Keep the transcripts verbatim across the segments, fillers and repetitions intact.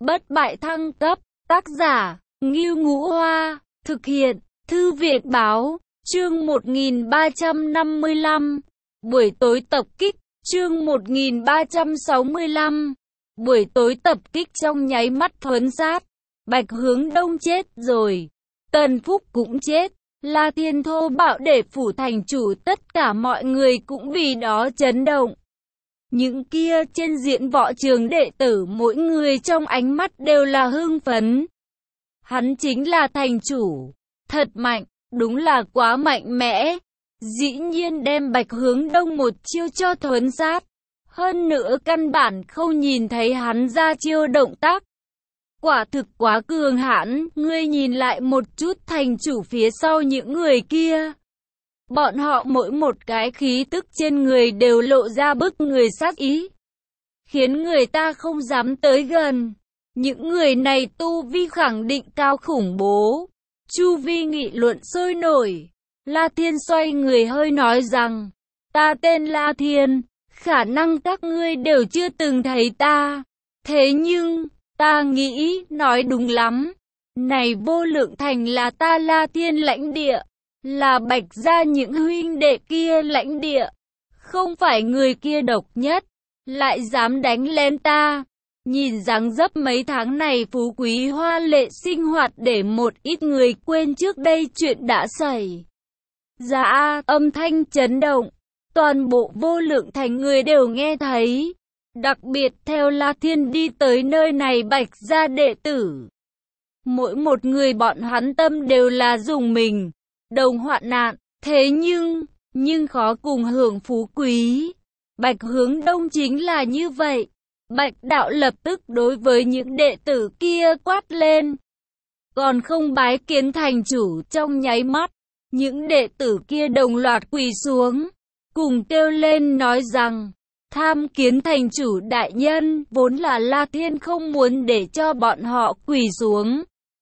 Bất bại thăng cấp, tác giả, Ngưu Ngũ Hoa, thực hiện, Thư viện Báo, chương một nghìn ba trăm năm mươi lăm, buổi tối tập kích, chương một nghìn ba trăm sáu mươi lăm, buổi tối tập kích trong nháy mắt thuấn sát, Bạch Hướng Đông chết rồi, Tần Phúc cũng chết, La Thiên thô bạo để phủ thành chủ, tất cả mọi người cũng vì đó chấn động. Những kia trên diễn võ trường đệ tử mỗi người trong ánh mắt đều là hưng phấn. Hắn chính là thành chủ, thật mạnh, đúng là quá mạnh mẽ. Dĩ nhiên đem Bạch Hướng Đông một chiêu cho thuấn sát. Hơn nữa căn bản không nhìn thấy hắn ra chiêu động tác. Quả thực quá cường hãn, ngươi nhìn lại một chút thành chủ phía sau những người kia. Bọn họ mỗi một cái khí tức trên người đều lộ ra bức người sát ý, khiến người ta không dám tới gần. Những người này tu vi khẳng định cao khủng bố. Chu vi nghị luận sôi nổi. La Thiên xoay người hơi nói rằng, ta tên La Thiên, khả năng các ngươi đều chưa từng thấy ta. Thế nhưng, ta nghĩ, nói đúng lắm. Này vô lượng thành là ta La Thiên lãnh địa, là Bạch gia những huynh đệ kia lãnh địa. Không phải người kia độc nhất, lại dám đánh lên ta. Nhìn dáng dấp mấy tháng này phú quý hoa lệ sinh hoạt để một ít người quên trước đây chuyện đã xảy ra. Âm thanh chấn động, toàn bộ vô lượng thành người đều nghe thấy. Đặc biệt theo La Thiên đi tới nơi này Bạch gia đệ tử, mỗi một người bọn hắn tâm đều là dùng mình, đồng hoạn nạn. Thế nhưng, nhưng khó cùng hưởng phú quý. Bạch Hướng Đông chính là như vậy. Bạch đạo lập tức đối với những đệ tử kia quát lên. Còn không bái kiến thành chủ. Trong nháy mắt, những đệ tử kia đồng loạt quỳ xuống, cùng kêu lên nói rằng, tham kiến thành chủ đại nhân. Vốn là La Thiên không muốn để cho bọn họ quỳ xuống.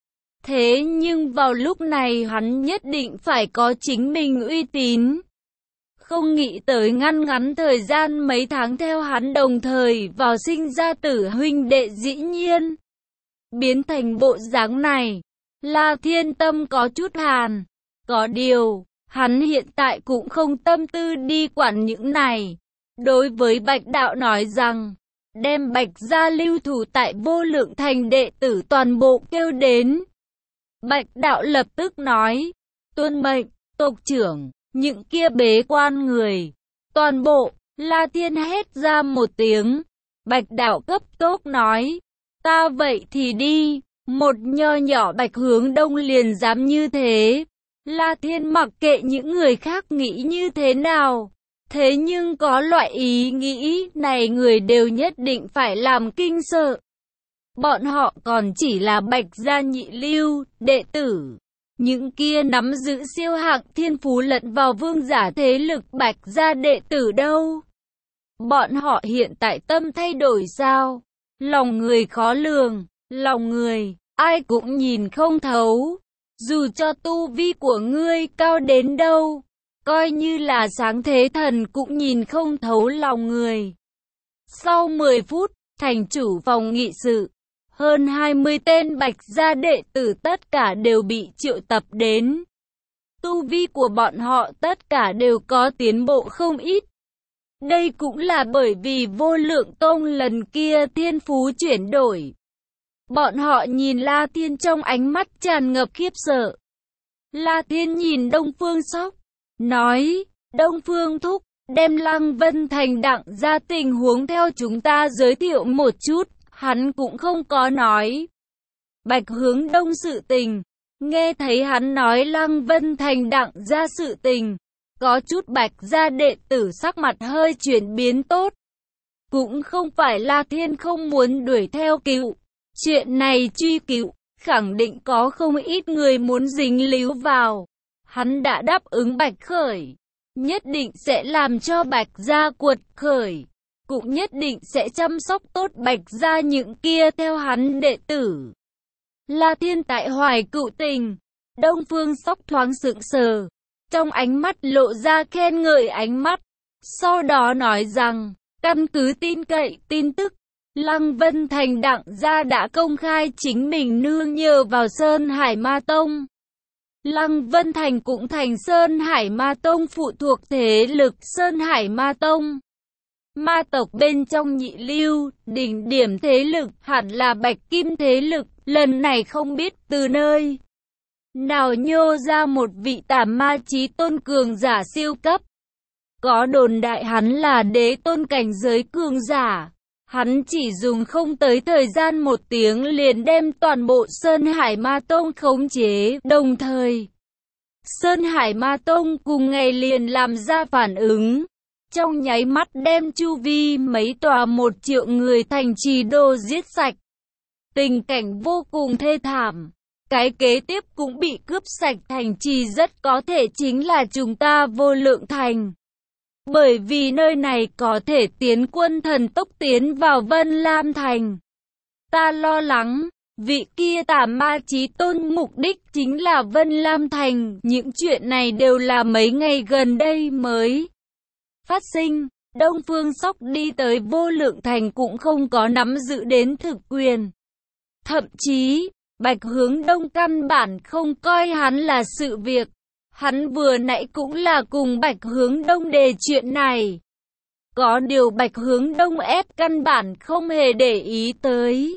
Thế nhưng vào lúc này hắn nhất định phải có chính mình uy tín. Không nghĩ tới ngăn ngắn thời gian mấy tháng theo hắn đồng thời vào sinh ra tử huynh đệ dĩ nhiên biến thành bộ dáng này. La Thiên tâm có chút hàn. Có điều, hắn hiện tại cũng không tâm tư đi quản những này. Đối với Bạch đạo nói rằng, đem Bạch gia lưu thủ tại vô lượng thành đệ tử toàn bộ kêu đến. Bạch đạo lập tức nói, tuân mệnh, tộc trưởng. Những kia bế quan người, toàn bộ, La Thiên hét ra một tiếng. Bạch đạo cấp tốc nói, ta vậy thì đi. Một nho nhỏ Bạch Hướng Đông liền dám như thế. La Thiên mặc kệ những người khác nghĩ như thế nào. Thế nhưng có loại ý nghĩ này người đều nhất định phải làm kinh sợ. Bọn họ còn chỉ là Bạch gia nhị lưu, đệ tử. Những kia nắm giữ siêu hạng thiên phú lẫn vào vương giả thế lực Bạch gia đệ tử đâu. Bọn họ hiện tại tâm thay đổi sao? Lòng người khó lường, lòng người, ai cũng nhìn không thấu. Dù cho tu vi của ngươi cao đến đâu, coi như là sáng thế thần cũng nhìn không thấu lòng người. Sau mười phút, thành chủ phòng nghị sự, hơn hai mươi tên Bạch gia đệ tử tất cả đều bị triệu tập đến. Tu vi của bọn họ tất cả đều có tiến bộ không ít. Đây cũng là bởi vì vô lượng tông lần kia thiên phú chuyển đổi. Bọn họ nhìn La Thiên trong ánh mắt tràn ngập khiếp sợ. La Thiên nhìn Đông Phương Sóc, nói, Đông Phương thúc, đem Lăng Vân Thành đặng ra tình huống theo chúng ta giới thiệu một chút. Hắn cũng không có nói Bạch Hướng Đông sự tình. Nghe thấy hắn nói Lăng Vân Thành đặng ra sự tình, có chút Bạch gia đệ tử sắc mặt hơi chuyển biến tốt. Cũng không phải La Thiên không muốn đuổi theo cứu. Chuyện này truy cứu, khẳng định có không ít người muốn dính líu vào. Hắn đã đáp ứng Bạch Khởi, nhất định sẽ làm cho Bạch gia cuột khởi. Cũng nhất định sẽ chăm sóc tốt Bạch gia những kia theo hắn đệ tử. La Thiên tại hoài cựu tình. Đông Phương Sóc thoáng sững sờ, trong ánh mắt lộ ra khen ngợi ánh mắt. Sau đó nói rằng, căn cứ tin cậy tin tức, Lăng Vân Thành Đặng gia đã công khai chính mình nương nhờ vào Sơn Hải Ma Tông. Lăng Vân Thành cũng thành Sơn Hải Ma Tông phụ thuộc thế lực Sơn Hải Ma Tông. Ma tộc bên trong nhị lưu, đỉnh điểm thế lực hẳn là Bạch Kim thế lực, lần này không biết từ nơi nào nhô ra một vị tà ma chí tôn cường giả siêu cấp. Có đồn đại hắn là đế tôn cảnh giới cường giả. Hắn chỉ dùng không tới thời gian một tiếng liền đem toàn bộ Sơn Hải Ma Tông khống chế, đồng thời Sơn Hải Ma Tông cùng ngày liền làm ra phản ứng. Trong nháy mắt đem chu vi mấy tòa một triệu người thành trì đô giết sạch. Tình cảnh vô cùng thê thảm. Cái kế tiếp cũng bị cướp sạch thành trì rất có thể chính là chúng ta Vô Lượng Thành. Bởi vì nơi này có thể tiến quân thần tốc tiến vào Vân Lam Thành. Ta lo lắng, vị kia tà ma chí tôn mục đích chính là Vân Lam Thành. Những chuyện này đều là mấy ngày gần đây mới phát sinh. Đông Phương Sóc đi tới Vô Lượng Thành cũng không có nắm giữ đến thực quyền. Thậm chí, Bạch Hướng Đông căn bản không coi hắn là sự việc. Hắn vừa nãy cũng là cùng Bạch Hướng Đông đề chuyện này. Có điều Bạch Hướng Đông ép căn bản không hề để ý tới.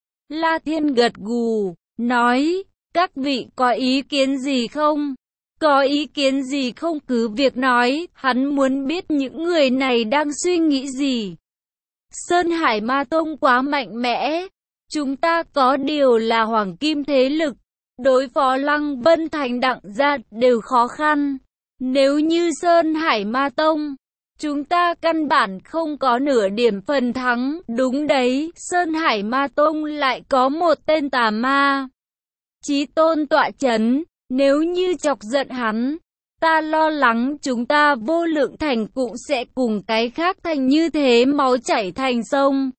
La Thiên gật gù, nói, các vị có ý kiến gì không? Có ý kiến gì không cứ việc nói, hắn muốn biết những người này đang suy nghĩ gì. Sơn Hải Ma Tông quá mạnh mẽ, chúng ta có điều là hoàng kim thế lực, đối phó Lăng Vân Thành Đặng gia đều khó khăn. Nếu như Sơn Hải Ma Tông, chúng ta căn bản không có nửa điểm phần thắng. Đúng đấy, Sơn Hải Ma Tông lại có một tên tà ma chí tôn tọa chấn. Nếu như chọc giận hắn, ta lo lắng chúng ta Vô Lượng Thành cũng sẽ cùng cái khác thành như thế, máu chảy thành sông.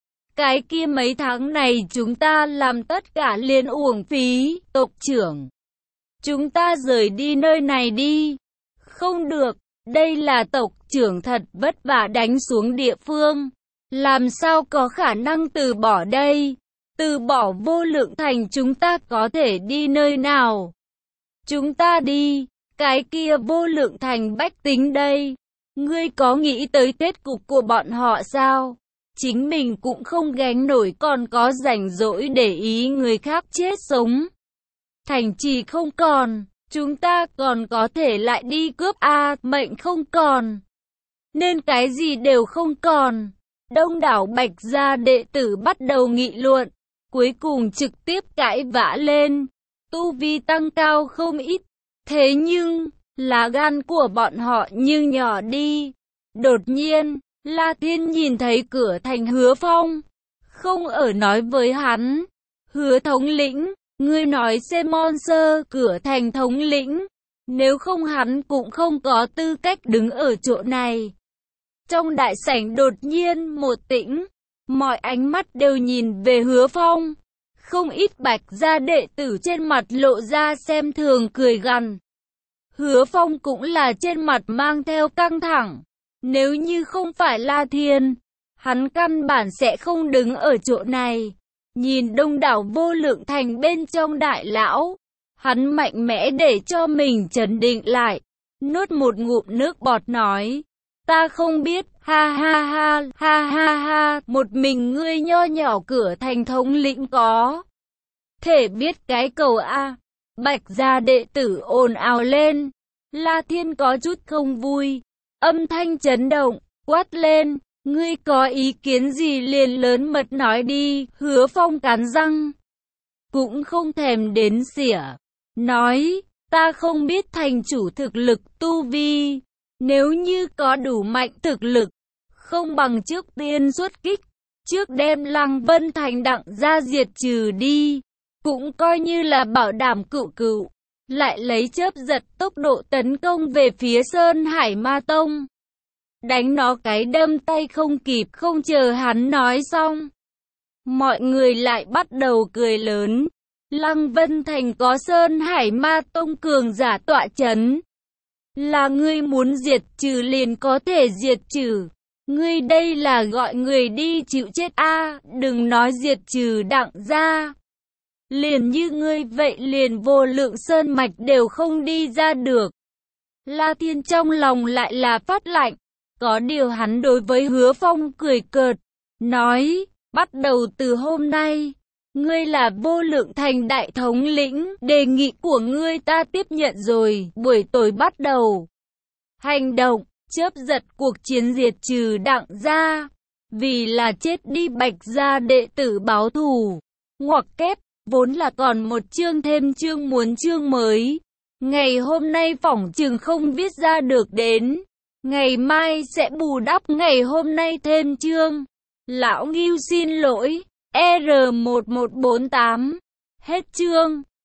Cái kia mấy tháng này chúng ta làm tất cả liền uổng phí. Tộc trưởng, chúng ta rời đi nơi này đi. Không được, đây là tộc trưởng thật vất vả đánh xuống địa phương. Làm sao có khả năng từ bỏ đây? Từ bỏ Vô Lượng Thành chúng ta có thể đi nơi nào? Chúng ta đi, cái kia Vô Lượng Thành bách tính đây. Ngươi có nghĩ tới kết cục của bọn họ sao? Chính mình cũng không gánh nổi còn có rảnh rỗi để ý người khác chết sống. Thành trì không còn, chúng ta còn có thể lại đi cướp a, mệnh không còn, nên cái gì đều không còn. Đông đảo Bạch gia đệ tử bắt đầu nghị luận, cuối cùng trực tiếp cãi vã lên. Tu vi tăng cao không ít, thế nhưng, lá gan của bọn họ như nhỏ đi. Đột nhiên, La Thiên nhìn thấy cửa thành Hứa Phong, không ở nói với hắn. Hứa thống lĩnh, ngươi nói xem monster cửa thành thống lĩnh, nếu không hắn cũng không có tư cách đứng ở chỗ này. Trong đại sảnh đột nhiên một tĩnh, mọi ánh mắt đều nhìn về Hứa Phong. Không ít Bạch gia đệ tử trên mặt lộ ra xem thường cười gằn. Hứa Phong cũng là trên mặt mang theo căng thẳng. Nếu như không phải La Thiên, hắn căn bản sẽ không đứng ở chỗ này. Nhìn đông đảo Vô Lượng Thành bên trong đại lão, hắn mạnh mẽ để cho mình trấn định lại. Nuốt một ngụm nước bọt nói, ta không biết, ha ha ha, ha ha ha, một mình ngươi nho nhỏ cửa thành thống lĩnh có thể biết cái cầu a. Bạch gia đệ tử ồn ào lên. La Thiên có chút không vui, âm thanh chấn động, quát lên, ngươi có ý kiến gì liền lớn mật nói đi. Hứa Phong cắn răng, cũng không thèm đến xỉa, nói, ta không biết thành chủ thực lực tu vi, nếu như có đủ mạnh thực lực, không bằng trước tiên xuất kích, trước đem Lăng Vân Thành Đặng gia diệt trừ đi, cũng coi như là bảo đảm cựu cựu. Lại lấy chớp giật tốc độ tấn công về phía Sơn Hải Ma Tông, đánh nó cái đâm tay không kịp. Không chờ hắn nói xong, mọi người lại bắt đầu cười lớn. Lăng Vân Thành có Sơn Hải Ma Tông cường giả tọa chấn, là ngươi muốn diệt trừ liền có thể diệt trừ. Ngươi đây là gọi người đi chịu chết a, đừng nói diệt trừ Đặng gia. Liền như ngươi vậy liền Vô Lượng Sơn mạch đều không đi ra được. La Thiên trong lòng lại là phát lạnh, có điều hắn đối với Hứa Phong cười cợt, nói, bắt đầu từ hôm nay, ngươi là Vô Lượng Thành đại thống lĩnh, đề nghị của ngươi ta tiếp nhận rồi, buổi tối bắt đầu. Hành động, chớp giật cuộc chiến diệt trừ Đặng gia, vì là chết đi Bạch gia đệ tử báo thù, ngoặc kép, vốn là còn một chương thêm chương muốn chương mới. Ngày hôm nay phỏng chừng không viết ra được đến, ngày mai sẽ bù đắp ngày hôm nay thêm chương. Lão Ngưu xin lỗi, R một một bốn tám, hết chương.